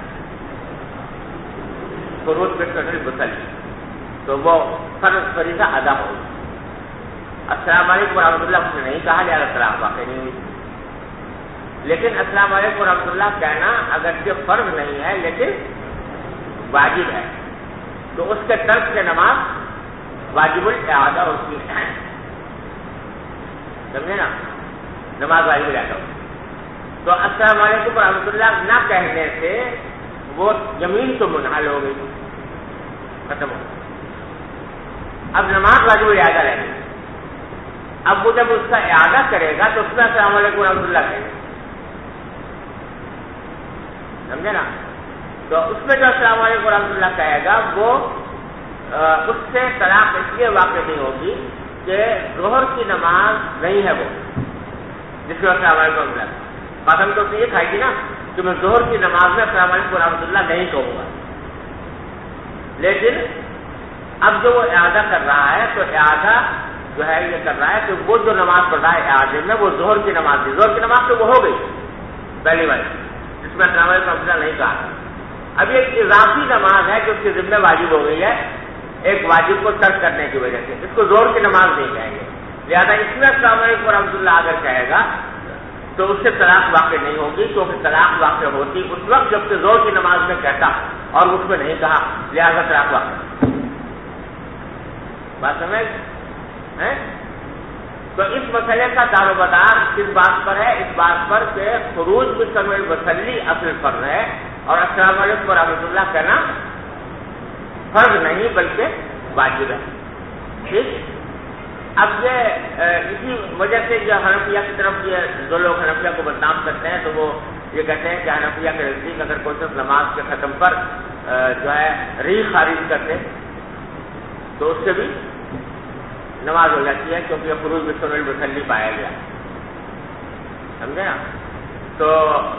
S1: فروض بالفعل بسلی، تو وہ فرض فریضہ ادا ہوگی. السلام علیکم ورحمۃ اللہ اس نے نہیں کہا، لہٰذا طلاق واقع نہیں ہوئی. لیکن السلام علیکم ورحمۃ اللہ کہنا اگرچہ فرض نہیں ہے لیکن واجب ہے، تو اس کے ترک سے نماز واجب الاعادہ ہوتی ہے. سمجھے نا؟ نماز واجب الاعادہ ہوتی ہے. تو السلام علیکم ورحمۃ اللہ نہ کہنے سے وہ یمین تو منحل ہو گئی، ختم ہو گئی. اب نماز واجب الاعادہ رہ گئی. اب وہ جب اس کا اعادہ کرے گا تو اس میں السلام علیکم ورحمۃ اللہ کہے گا. سمجھے نا؟ تو اس میں جو السلام علیکم ورحمۃ اللہ کہے گا وہ اس سے طلاق اس لیے واقع نہیں ہوگی کہ ظہر کی نماز نہیں ہے وہ جس میں السلام علیکم ورحمۃ اللہ. قسم تو یہ کھائی گی نا کہ میں ظہر کی نماز میں السلام علیکم ورحمۃ اللہ نہیں کہوں گا. لیکن اب جو وہ اعادہ کر رہا ہے تو اعادہ جو ہے یہ کر رہا ہے کہ وہ جو نماز پڑھ رہا ہے اعادے میں وہ ظہر کی نماز تھی. ظہر کی نماز تو وہ ہو گئی پہلی بار جس میں السلام علیکم ورحمۃ اللہ نہیں کہا. اب ایک اضافی نماز ہے جو اس کے ذمہ واجب ہو گئی ہے ایک واجب کو ترک کرنے کی وجہ سے، اس کو ظہر کی نماز نہیں کہیں گے. لہٰذا اس میں السلام علیکم ورحمۃ اللہ اگر کہے گا تو اس سے طلاق واقع نہیں ہوگی، کیونکہ طلاق واقع ہوتی اس وقت جب کہ ظہر کی نماز میں کہتا اور اس میں نہیں کہا، لہٰذا طلاق واقع. بات سمجھ ہیں؟ تو اس مسئلے کا دار و مدار کس بات پر ہے؟ اس بات پر کہ خروج بالسمع البصری اصل فرض ہے اور السلام علیکم ورحمۃ اللہ کہنا فرض نہیں بلکہ واجب ہے. ٹھیک؟ اب یہ اسی وجہ سے جو حنفیہ کی طرف یہ جو لوگ حنفیہ کو بدنام کرتے ہیں تو وہ یہ کہتے ہیں کہ حنفیہ کے نزدیک اگر کوئی شخص نماز کے ختم پر جو ہے ریح خارج کرتے تو اس سے بھی نماز ہو جاتی ہے کیونکہ یہ خروج بالسمع البصری پایا گیا. سمجھے نا؟ تو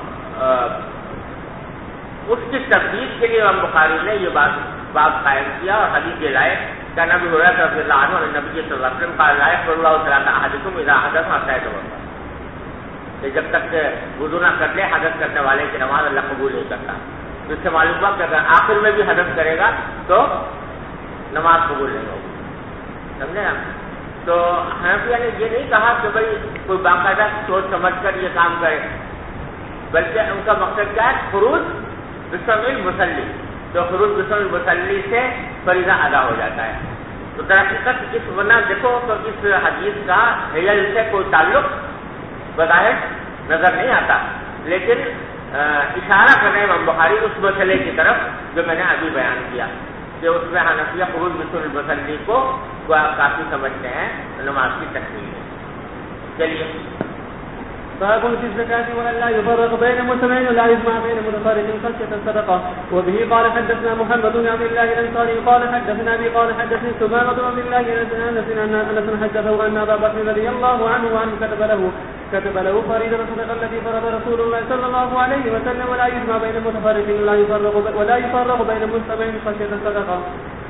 S1: اس کی تفصیل کے لیے امام بخاری نے یہ بات قائم کیا اور حدیث یہ لائے کہ نبی حریرہ رضی اللہ عنہ اور نبی صلی اللہ علیہ وسلم قال لا يقبل الله صلاة احدكم اذا حدث حتى يتوضا، کہ جب تک کہ وضو نہ کر لے حدث کرنے والے کی نماز اللہ قبول نہیں کرتا. تو اس سے معلوم ہوا کہ اگر آخر میں بھی حدث کرے گا تو نماز قبول نہیں ہوگی. سمجھے نا؟ تو حنفیہ نے یہ نہیں کہا کہ بھائی کوئی باقاعدہ سوچ سمجھ کر یہ کام کرے، بلکہ ان کا مقصد کیا ہے؟ خروج بالسمع البصری. تو خروج بالسمع البصری سے فریضہ ادا ہو جاتا ہے. تو درحقیقت اس ورنہ دیکھو تو اس حدیث کا حیل سے کوئی تعلق بظاہر نظر نہیں آتا، لیکن اشارہ کرنے امام بخاری اس مسئلے کی طرف جو میں نے ابھی بیان کیا کہ اس میں حنفیہ خروج بالسمع البصری کو کافی سمجھتے ہیں نماز کی تکمیل ہے. چلیے
S2: باب في الزكاة وأن لا يفرق بين مسلمين ولا يجمع بين متفرق خشية الصدقة. وبه قال حدثنا محمد بن عبد الله الأنصاري قال حدثنا أبي قال حدثني سمامة بن عبد الله أنس حدثه أن أبا بكر رضي الله عنه كتب له فريضة الصدقة التي فرض رسول الله صلى الله عليه وسلم ولا يجمع بين متفرق ولا يفرق بين مسلمين خشية الصدقة.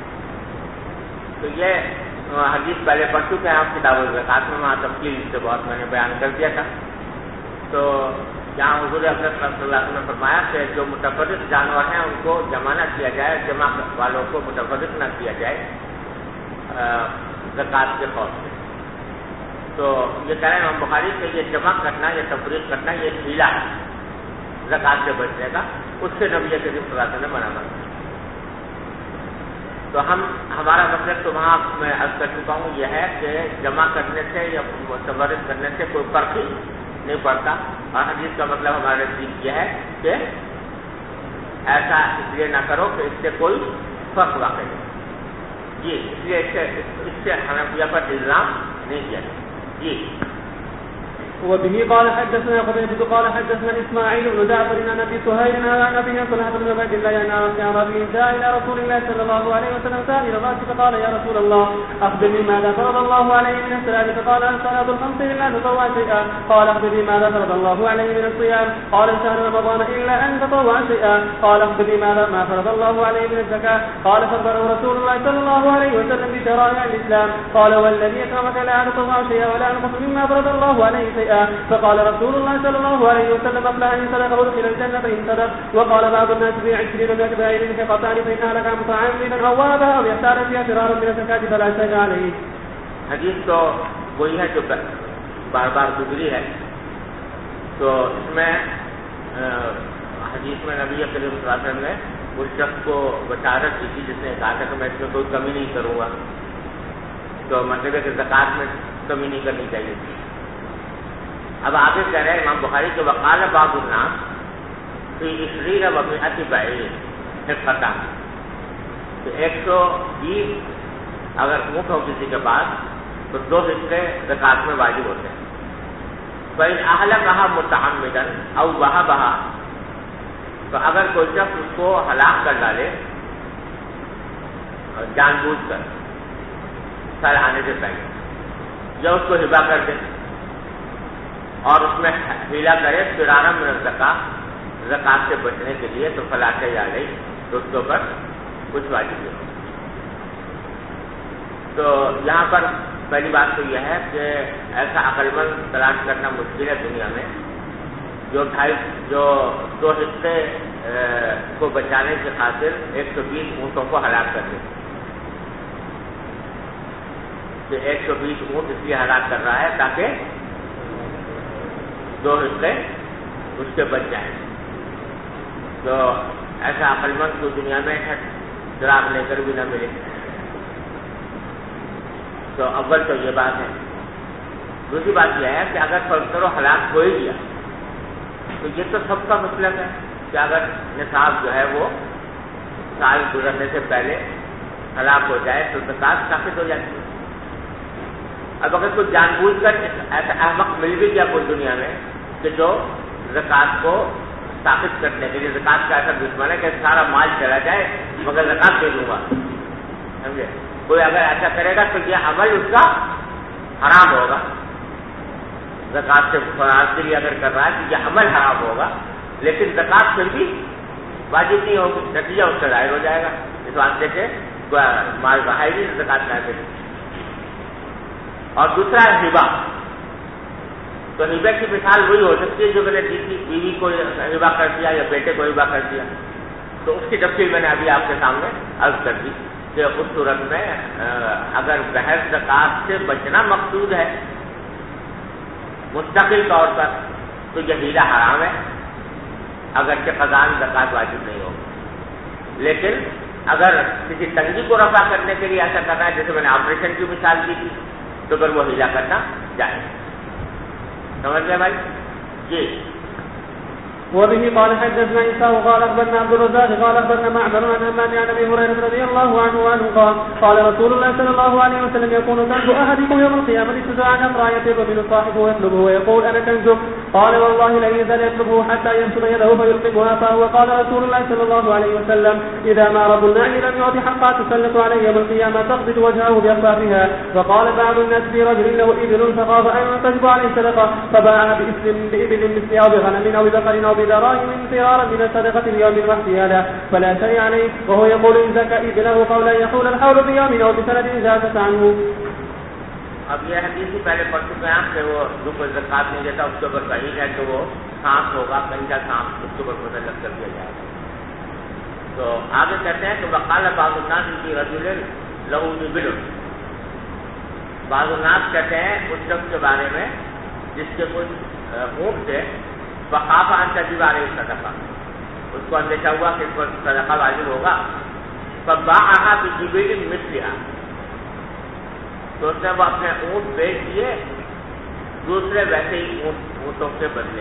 S1: تو یہ حدیث پہلے پڑھ چکے ہیں آپ کتاب الزکات میں، وہاں تفصیل سے بہت میں نے بیان کر دیا تھا. تو جہاں حضور اکرم صلی اللہ علیہ وسلم نے فرمایا کہ جو متفرق جانور ہیں ان کو جمع نہ کیا جائے، جمع والوں کو متفرق نہ کیا جائے زکوٰۃ کے خوف سے. تو یہ کہہ رہے ہیں امام بخاری کہ یہ جمع کرنا، یہ تفریق کرنا، یہ ہیلا ہے زکوٰۃ سے بچنے کا، اس سے نبی کریم صلی اللہ علیہ وسلم نے منع کر. تو ہمارا مطلب تو وہاں میں عرض کر چکا ہوں یہ ہے کہ جمع کرنے سے یا متفرق کرنے سے کوئی فرق ہی نہیں پڑتا. اور حدیث کا مطلب ہمارے دین یہ ہے کہ ایسا اس لیے نہ کرو کہ اس سے کوئی فرق واقع نہیں. جی اس لیے اس سے حنفیہ پر الزام نہیں کیا جائے. جی
S2: وبه قال حدثنا قتيبة قال حدثنا إسماعيل بن جعفر عن أبي سهيل عن أبي طلحة بن عبيد الله عن أعرابي جاء إلى رسول الله صلى الله عليه وسلم سائل الرأس فقال يا رسول الله أخبرني ماذا فرض الله عليه من الصلاة فقال الصلاة الخمس إلا تطوع شيئا قال أخبرني ماذا فرض الله عليه من الصيام قال شهر رمضان إلا أن تطوع شيئا قال أخبرني ما فرض الله عليه من الزكاة قال فأخبره رسول الله صلى الله عليه وسلم بشرائع الإسلام قال والذي أكرمك لا تطوع شيئا ولا أنقص مما فرض الله عليه شيئا فقال رسول الله صلى الله عليه وسلم أفلح إن صدق ودخل الجنة إن صدق وقال بعض الناس في 20 من الكبائر انحقاطان فإن أهلك متعمدا أوابها أو يختار فيها فرارا من الزكاة فلا شيء عليه.
S1: حدیث تو وہی ہے جو بار بار گزری ہے. تو اس میں حدیث میں نبی کریم صلی اللہ علیہ وسلم نے اس شخص کو بشارت دی تھی جس نے کہا تھا کہ میں اس میں کوئی کمی نہیں کروں گا. تو مطلب ہے کہ زکوٰۃ میں کمی نہیں کرنی چاہیے تھی. اب آگے کہہ رہے ہیں امام بخاری کے وقال بعض الناس فی 20 و 100 بعیر حقۃ، تو 120 اگر اونٹ ہو کسی کے پاس تو 2 حصے زکوٰۃ میں واجب ہوتے ہیں. فإن أهلكها متعمدا أو وهبها، تو اگر کوئی شخص اس کو ہلاک کر ڈالے جان بوجھ کر سال آنے سے پہلے، یا اس کو ہبا کر دے اور اس میں ہیلا کرے فرارا من الزکاۃ، زکوٰۃ سے بچنے کے لیے، تو فلا شیء علیہ، تو اس کے اوپر کچھ واجب نہیں. تو یہاں پر پہلی بات تو یہ ہے کہ ایسا عقل مند تلاش کرنا مشکل ہے دنیا میں جو 2 حصے کو بچانے کی خاطر 120 اونٹوں کو ہلاک کر دے. کہ 120 اونٹ اس لیے ہلاک کر رہا ہے تاکہ 2 حصے اس کے بچ جائیں. تو ایسا عقل مند تو دنیا میں چراغ لے کر بھی نہ ملے. تو اول تو یہ بات ہے. دوسری بات یہ ہے کہ اگر فرض کرو ہلاک ہو ہی گیا تو یہ تو سب کا مسلک ہے کہ اگر نصاب جو ہے وہ سال گزرنے سے پہلے ہلاک ہو جائے تو زکوٰۃ ثابت ہو جاتی ہے. اب اگر کوئی جان بوجھ کر ایسا احمق مل بھی گیا کوئی دنیا میں کہ جو زکوٰۃ کو ثابت کرنے کے لیے، زکوٰۃ کا ایسا دشمن ہے کہ سارا مال چلا جائے مگر زکوٰۃ دے دوں گا، سمجھے، کوئی اگر ایسا کرے گا تو یہ عمل اس کا حرام ہوگا. زکوٰۃ سے فرار کے لیے اگر کر رہا ہے تو یہ عمل حرام ہوگا، لیکن زکوٰۃ پھر بھی واجب نہیں ہوگی، نتیجہ اس کا ظاہر ہو جائے گا. اس واسطے سے مال بہا ہی نہیں زکوٰۃ نہ دے. اور دوسرا ہے ہبا. تو ہبے کی مثال وہی ہو سکتی ہے جو میں نے بیوی کو ہبا کر دیا یا بیٹے کو ہبا کر دیا. تو اس کی تفصیل میں نے ابھی آپ کے سامنے عرض کر دی کہ اس صورت میں اگر بحث زکوٰۃ سے بچنا مقصود ہے مستقل طور پر تو یہ ہیلا حرام ہے، اگرچہ خزان زکوٰۃ واجب نہیں ہوگی. لیکن اگر کسی تنگی کو رفع کرنے کے لیے ایسا کرنا ہے، جیسے میں نے آپریشن کی مثال دی تھی، تو پھر وہ ہیلا کرنا جائے. سمجھ گئے بھائی؟ جی.
S2: وبه قال حدثنا عيسى وقال اخبرنا عبد الرزاق قال اخبرنا معمر عن همام عن ابي هريره رضي الله عنه قال رسول الله صلى الله عليه وسلم يكون كنز احدكم يوم القيامه تدعى عن امرأة يطير منه صاحبه ويطلبه ويقول انا كنزك قال والله لا يزال يطلبه حتى يمسك يده فيلقمها فهو قال رسول الله صلى الله عليه وسلم اذا ما رب النعم لم يعطي حقا تسلط عليه يوم القيامه تقبض وجهه باخفافها. وقال بعض الناس في رجل له ابل فخاف ان تجب عليه صدقه فباعها بابل مثل او بغنم او ببقر او بدراهم انفرارا من الصدقه اليوم واحتيالا فلا شيء عليه. وهو يقول ان زكى ابله قبل ان يحول الحول بيوم او بسنه زادت عنه.
S1: اب یہ حدیث ہی پہلے پڑھ چکے ہیں کہ وہ جو کوئی زکوٰۃ نہیں دیتا اس کے اوپر وعید ہے کہ وہ سانپ ہوگا، کنجا سانپ، اس کے اوپر مسلط کر دیا جائے گا۔ تو آگے کہتے ہیں کہ وقال بعض الناس کی رجل لہو ابل، بعض الناس کہتے ہیں اس شخص کے بارے میں جس کے کچھ اونٹ تھے، فخاف ان تجب علیہ صدقہ، اس کو اندیشہ ہوا کہ اس پر صدقہ واجب ہوگا، فباعها بجبل مثلها، تو اس نے وہ اپنے اونٹ بیچ دیے دوسرے ویسے ہی اونٹوں کے بدلے۔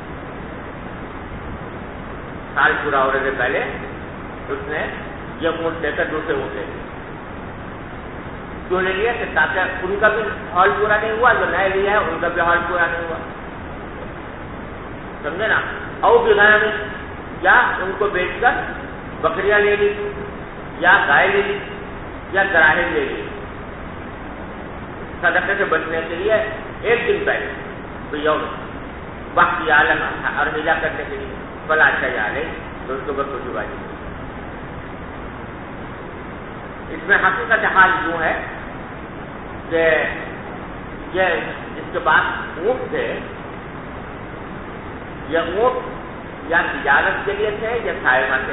S1: سال پورا ہونے سے پہلے اس نے یہ اونٹ دے کر دوسرے اونٹ لے لیے۔ کیوں لے لیا؟ کہ تاکہ ان کا بھی ہال پورا نہیں ہوا، جو نئے لیا ہے ان کا بھی ہال پورا نہیں ہوا، سمجھے نا۔ او بغنم، یا ان کو بیچ کر بکریاں لے لی، یا گائے لے لی، یا دراہم لے لی، صدقے سے بچنے کے لیے ایک دن پہلے تو یوم وقت عالم اور ملا کرنے کے لیے فلا چالے، تو اس کے اوپر کچھ واجب۔ اس میں حقیقت حال یوں ہے کہ یہ جس کے پاس اونٹ تھے، یہ اونٹ یا تجارت کے لیے تھے یا سائمہ تھے۔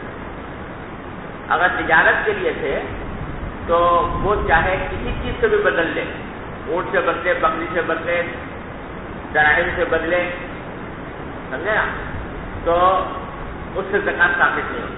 S1: اگر تجارت کے لیے تھے تو وہ چاہے کسی چیز سے بھی بدل لے، اونٹ سے بدلے، بکری سے بدلے، دراہم سے بدلے، سمجھے نا، تو اس سے زکات ثابت نہیں ہوتی،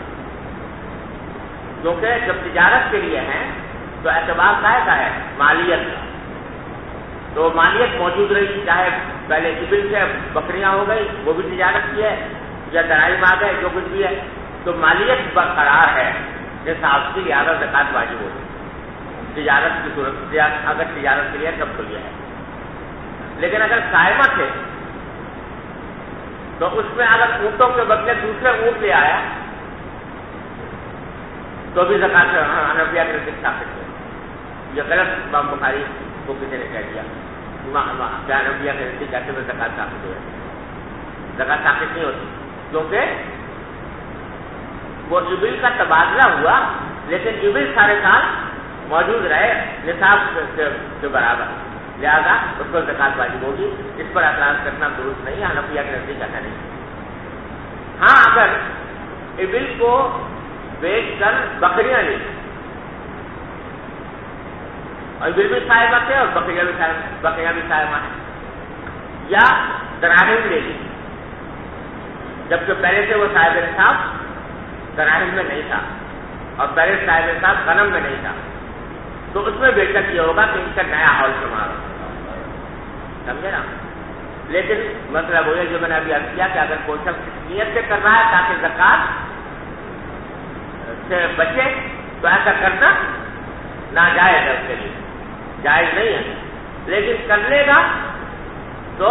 S1: کیونکہ جب تجارت کے لیے ہیں تو اعتبار کا ہے مالیت کا، تو مالیت موجود رہی، چاہے پہلے ابل سے بکریاں ہو گئی وہ بھی تجارت کی ہے، یا دراہم آ گئے جو کچھ بھی ہے، تو مالیت برقرار ہے نصاب کی، لہٰذا زکات واجب ہوگی تجارت کی صورت، اگر تجارت کے لیے تب تو یہ ہے۔ لیکن اگر سائمہ تھے تو اس میں اگر اونٹوں کے بدلے دوسرے اونٹ لے آیا تو بھی زکات حنفیہ کے نزدیک ثابت ہے۔ یہ غلط امام بخاری کو کسی نے کہہ دیا، حنفیہ کے نزدیک کہتے ہوئے زکات ثابت ہوئے، زکات ثابت نہیں ہوتی، کیونکہ وہ ابل کا تبادلہ ہوا لیکن ابل سارے سال موجود رہے نصاب کے برابر، لہذا اس کو زکات واجب ہوگی۔ اس پر اعتراض کرنا درست نہیں، حنفیہ کے نزدیک ایسا نہیں۔ ہاں اگر ابل کو بیچ کر بکریاں لی، اور ابل بھی صاحبہ تھے اور بکریاں بھی صاحبہ ہیں، یا دراہم لے لی، جبکہ پہلے سے وہ صاحب نصاب دراہم میں نہیں تھا اور پہلے صاحب نصاب غنم میں نہیں تھا، تو اس میں بے شک یہ ہوگا کہ ان کا نیا ہال شمار ہوگا، سمجھے نا۔ لیکن مطلب وہ جو میں نے ابھی عرض کیا کہ اگر کوئی شخص نیت سے کر رہا ہے تاکہ زکات سے بچے تو ایسا کرنا ناجائز ہے، اس کے لیے جائز نہیں ہے، لیکن کر لے گا تو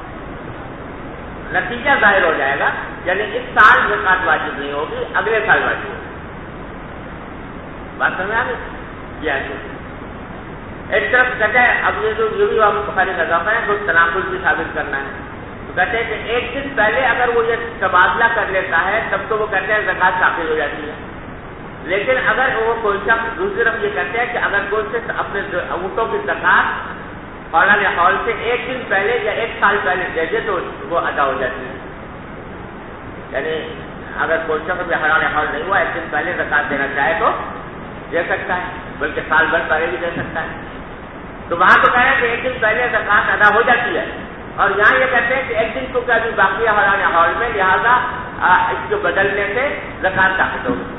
S1: نتیجہ ظاہر ہو جائے گا، یعنی اس سال زکات واجب نہیں ہوگی، اگلے سال واجب ہوگی۔ بات سمجھ آ گئی؟ یہ ایک طرف کہتے ہیں اب یہ بھی ہم بخاری کا ذوق ہے تو تناقض بھی ثابت کرنا ہے، تو کہتے ہیں کہ ایک دن پہلے اگر وہ یہ تبادلہ کر لیتا ہے تب تو وہ کہتے ہیں زکات ثابت ہو جاتی ہے، لیکن اگر وہ کوئی شخص دوسری طرف یہ کہتے ہیں کہ اگر کوئی شخص اپنے اونٹوں کی زکات حولان حول سے ایک دن پہلے یا ایک سال پہلے دے دے تو وہ ادا ہو جاتی ہے، یعنی اگر کوئی شخص حولان حول نہیں ہوا ایک دن پہلے زکات دینا چاہے تو دے سکتا ہے، بلکہ سال بھر پہلے بھی دے سکتا ہے، تو وہاں تو کہہ رہے ہیں کہ ایک دن پہلے زکات ادا ہو جاتی ہے، اور یہاں یہ کہتے ہیں کہ ایک دن تو کیا بھی باقی ہے حولان حول میں، لہٰذا اس کو بدلنے سے زکات ثابت ہوگی۔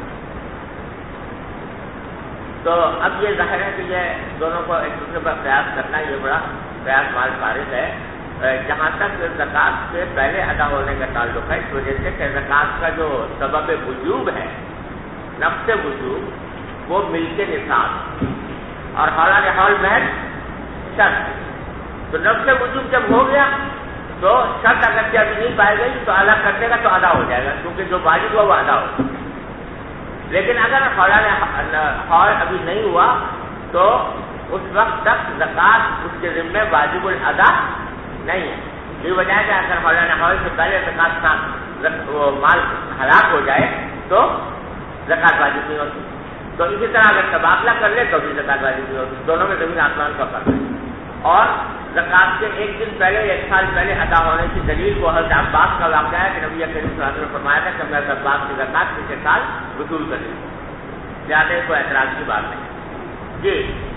S1: تو اب یہ ظاہر ہے کہ یہ دونوں کو ایک دوسرے پر قیاس کرنا یہ بڑا قیاس مال فارغ ہے، جہاں تک زکات سے پہلے ادا ہونے کا تعلق ہے، اس وجہ سے کہ زکات کا جو سبب وجوب ہے، نفس وجوب، وہ مل کے نصاب اور حولان حول محض شرط، تو نفس وجوب جب ہو گیا تو شرط اگر ابھی نہیں پائی گئی تو ادا کرنے کا تو ادا ہو جائے گا، کیونکہ جو واجب ہوا وہ ادا ہو۔ لیکن اگر حولان حول ابھی نہیں ہوا تو اس وقت تک زکات اس کے ذمے واجب الادا نہیں ہے، یہ وجہ ہے کہ اگر حولان حول سے پہلے زکات کا وہ مال ہلاک ہو جائے تو زکات واجب نہیں ہوتی، تو اسی طرح اگر تبادلہ کر لے تو بھی زکات واجب نہیں ہوتی، دونوں میں زمین آسمان کا فرق ہے۔ اور زکات کے ایک دن پہلے یا 1 سال پہلے ادا ہونے کی دلیل کو حضرت عباس کا واقعہ ہے کہ نبی کریم صلی اللہ علیہ وسلم نے فرمایا تھا کہ میں عباس کی زکات پچھلے سال وصول کر لوں، زیادہ کوئی اعتراض کی بات نہیں. جی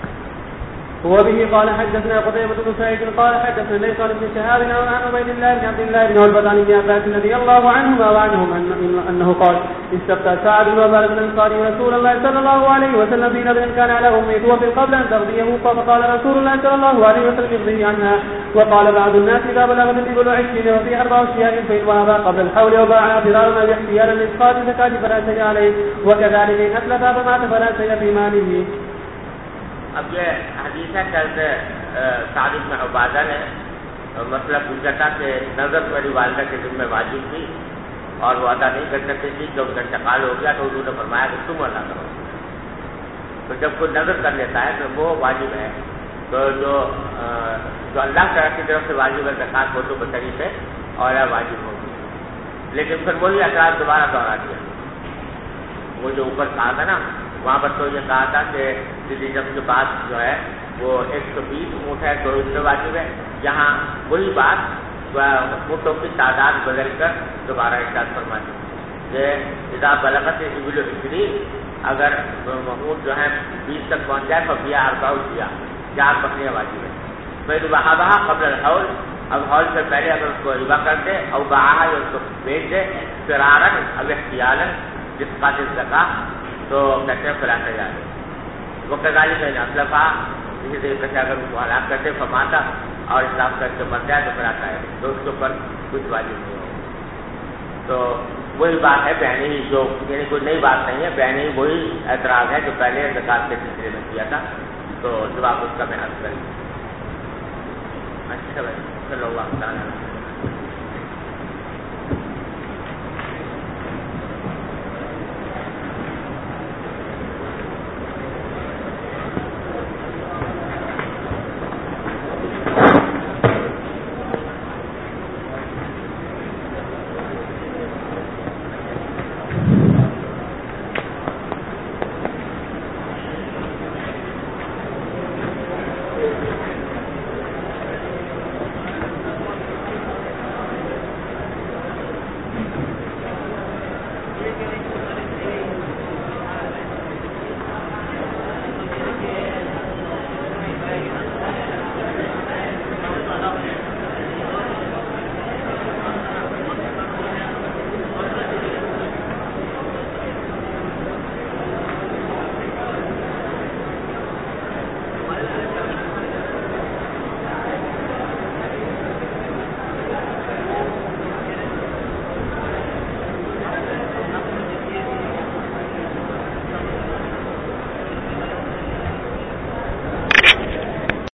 S2: وبه قال حدثنا قتيبة بن سعيد قال حدثنا ليس عن ابن شهاب عن عبيد الله بن عبد الله بن عتبة عن ابن عباس رضي الله عنهما وعنهم أنه قال استفتى سعد بن عبادة الأنصاري رسول الله صلى الله عليه وسلم في نذر كان على أمه توفي قبل أن ترضيه فقال رسول الله صلى الله عليه وسلم ارضه عنها. وقال بعض الناس إذا بلغت الإبل 20 وفي 4 أشياء فإن وهبا قبل الحول وباعها ضرارا باحتيالا لإسقاط الزكاة فلا شيء عليه وكذلك إن أتلف فمات فلا شيء في ماله.
S1: اب یہ حدیث ہے کہ سعد بن عبادہ نے مسئلہ پوچھا تھا کہ نظر میری والدہ کے ذمہ واجب تھی اور وہ ادا نہیں کر سکتی تھی، جب انتقال ہو گیا تو انہوں نے فرمایا کہ تم ادا کرو. تو جب کوئی نظر کر لیتا ہے تو وہ واجب ہے. تو جو اللہ تعالیٰ کی طرف سے واجب ہے زکات وہ تو بطری سے اور واجب ہوگی. لیکن پھر وہی اعتراض دوبارہ دوہرا دیا. وہ جو اوپر کہا تھا نا وہاں پر تو یہ کہا تھا کہ جب کے بعد جو ہے وہ 120 اونٹ ہے تو اس میں واجب ہے. یہاں وہی بات اونٹوں کی تعداد بدل کر دوبارہ ارشاد فرما دی کہ اذا بلغت الابل 20 اگر اونٹ جو ہے 20 تک پہنچ جائے تو بیا 4 بکریاں واجب ہے. پھر وہابہ قبل الحول، اب حول سے پہلے اگر اس کو ربا کر دے اور بہا اس کو بیچ دے فرارن اب احتیالاً جس قاتل زکا تو کہتے ہیں فلاں جائے. وہ کذالک میں اسلفا اسی طریقے سے اگر اس کو ہلاک کرتے فماتا اور اسلام کر کے مر جائے تو پھر آتا ہے تو اس کے اوپر کچھ واجب نہیں ہوگا. تو وہی بات ہے بہنی ہی، جو یعنی کوئی نئی بات نہیں ہے، بہنی وہی اعتراض ہے جو پہلے زکات کے سلسلے میں کیا تھا. تو جواب اس کا میں حل کریں. اچھا بھائی چلو اللہ تعالیٰ